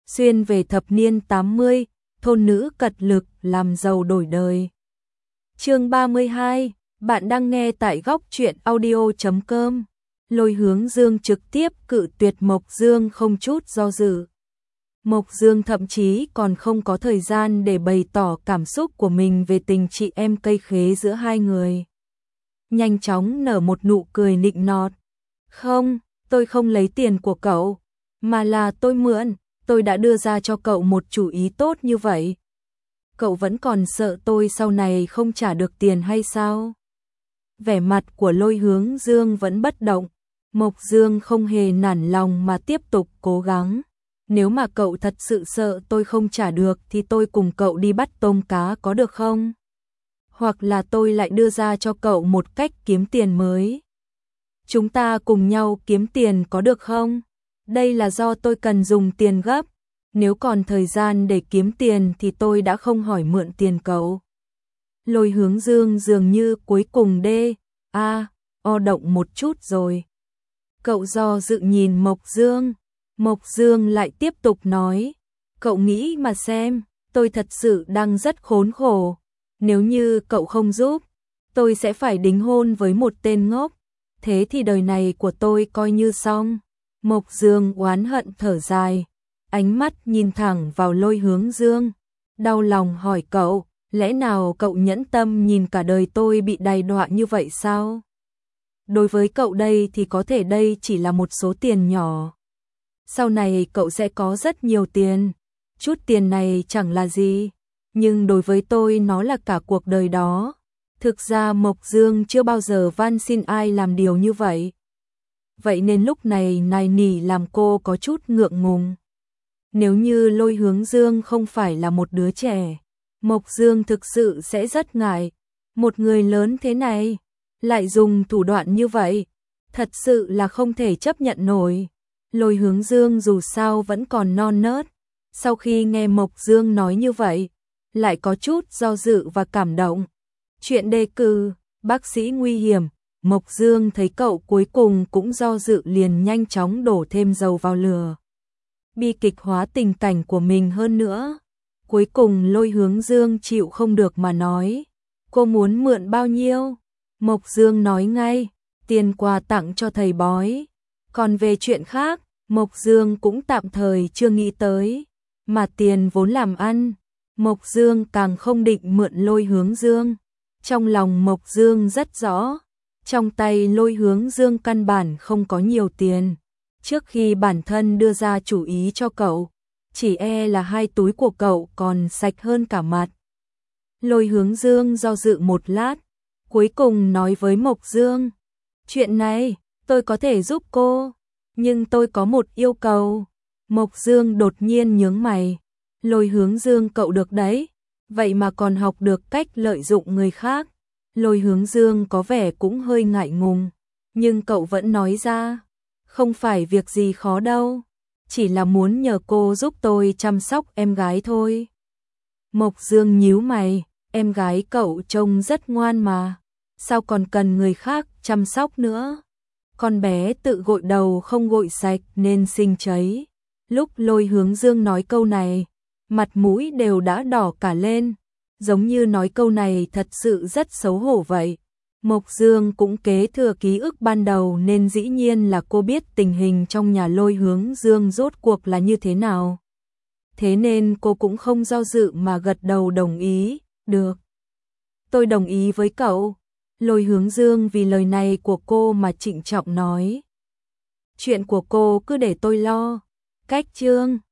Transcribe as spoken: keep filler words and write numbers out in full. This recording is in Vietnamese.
xuyên về thập niên tám mươi, thôn nữ cật lực làm giàu đổi đời. Chương ba mươi hai, bạn đang nghe tại góc truyện audio chấm com. Lôi Hướng Dương trực tiếp cự tuyệt Mộc Dương không chút do dự. Mộc Dương thậm chí còn không có thời gian để bày tỏ cảm xúc của mình về tình chị em cây khế giữa hai người. Nhanh chóng nở một nụ cười nịnh nọt. Không, tôi không lấy tiền của cậu, mà là tôi mượn, tôi đã đưa ra cho cậu một chủ ý tốt như vậy. Cậu vẫn còn sợ tôi sau này không trả được tiền hay sao? Vẻ mặt của Lôi Hướng Dương vẫn bất động. Mộc Dương không hề nản lòng mà tiếp tục cố gắng. Nếu mà cậu thật sự sợ tôi không trả được thì tôi cùng cậu đi bắt tôm cá có được không? Hoặc là tôi lại đưa ra cho cậu một cách kiếm tiền mới. Chúng ta cùng nhau kiếm tiền có được không? Đây là do tôi cần dùng tiền gấp. Nếu còn thời gian để kiếm tiền thì tôi đã không hỏi mượn tiền cậu. Lôi Hướng Dương dường như cuối cùng đê, a, o động một chút rồi. Cậu do dự nhìn Mộc Dương. Mộc Dương lại tiếp tục nói, cậu nghĩ mà xem, tôi thật sự đang rất khốn khổ. Nếu như cậu không giúp, tôi sẽ phải đính hôn với một tên ngốc. Thế thì đời này của tôi coi như xong. Mộc Dương oán hận thở dài, ánh mắt nhìn thẳng vào Lôi Hướng Dương. Đau lòng hỏi cậu, lẽ nào cậu nhẫn tâm nhìn cả đời tôi bị đày đọa như vậy sao? Đối với cậu đây thì có thể đây chỉ là một số tiền nhỏ. Sau này cậu sẽ có rất nhiều tiền. Chút tiền này chẳng là gì, nhưng đối với tôi nó là cả cuộc đời đó. Thực ra Mộc Dương chưa bao giờ van xin ai làm điều như vậy. Vậy nên lúc này nài nỉ làm cô có chút ngượng ngùng. Nếu như Lôi Hướng Dương không phải là một đứa trẻ, Mộc Dương thực sự sẽ rất ngại. Một người lớn thế này, lại dùng thủ đoạn như vậy, thật sự là không thể chấp nhận nổi. Lôi Hướng Dương dù sao vẫn còn non nớt. Sau khi nghe Mộc Dương nói như vậy, lại có chút do dự và cảm động. Chuyện đề cử, bác sĩ nguy hiểm. Mộc Dương thấy cậu cuối cùng cũng do dự liền nhanh chóng đổ thêm dầu vào lửa. Bi kịch hóa tình cảnh của mình hơn nữa. Cuối cùng Lôi Hướng Dương chịu không được mà nói, cô muốn mượn bao nhiêu? Mộc Dương nói ngay, tiền quà tặng cho thầy bói. Còn về chuyện khác, Mộc Dương cũng tạm thời chưa nghĩ tới. Mà tiền vốn làm ăn, Mộc Dương càng không định mượn Lôi Hướng Dương. Trong lòng Mộc Dương rất rõ, trong tay Lôi Hướng Dương căn bản không có nhiều tiền. Trước khi bản thân đưa ra chủ ý cho cậu, chỉ e là hai túi của cậu còn sạch hơn cả mặt. Lôi Hướng Dương do dự một lát, cuối cùng nói với Mộc Dương, chuyện này tôi có thể giúp cô, nhưng tôi có một yêu cầu. Mộc Dương đột nhiên nhướng mày, Lôi Hướng Dương cậu được đấy, vậy mà còn học được cách lợi dụng người khác. Lôi Hướng Dương có vẻ cũng hơi ngại ngùng, nhưng cậu vẫn nói ra, không phải việc gì khó đâu, chỉ là muốn nhờ cô giúp tôi chăm sóc em gái thôi. Mộc Dương nhíu mày, em gái cậu trông rất ngoan mà, sao còn cần người khác chăm sóc nữa? Con bé tự gội đầu không gội sạch nên sinh cháy. Lúc Lôi Hướng Dương nói câu này, mặt mũi đều đã đỏ cả lên, giống như nói câu này thật sự rất xấu hổ vậy. Mộc Dương cũng kế thừa ký ức ban đầu nên dĩ nhiên là cô biết tình hình trong nhà Lôi Hướng Dương rốt cuộc là như thế nào. Thế nên cô cũng không do dự mà gật đầu đồng ý, được. Tôi đồng ý với cậu. Lôi Hướng Dương vì lời này của cô mà trịnh trọng nói. Chuyện của cô cứ để tôi lo. Cách chương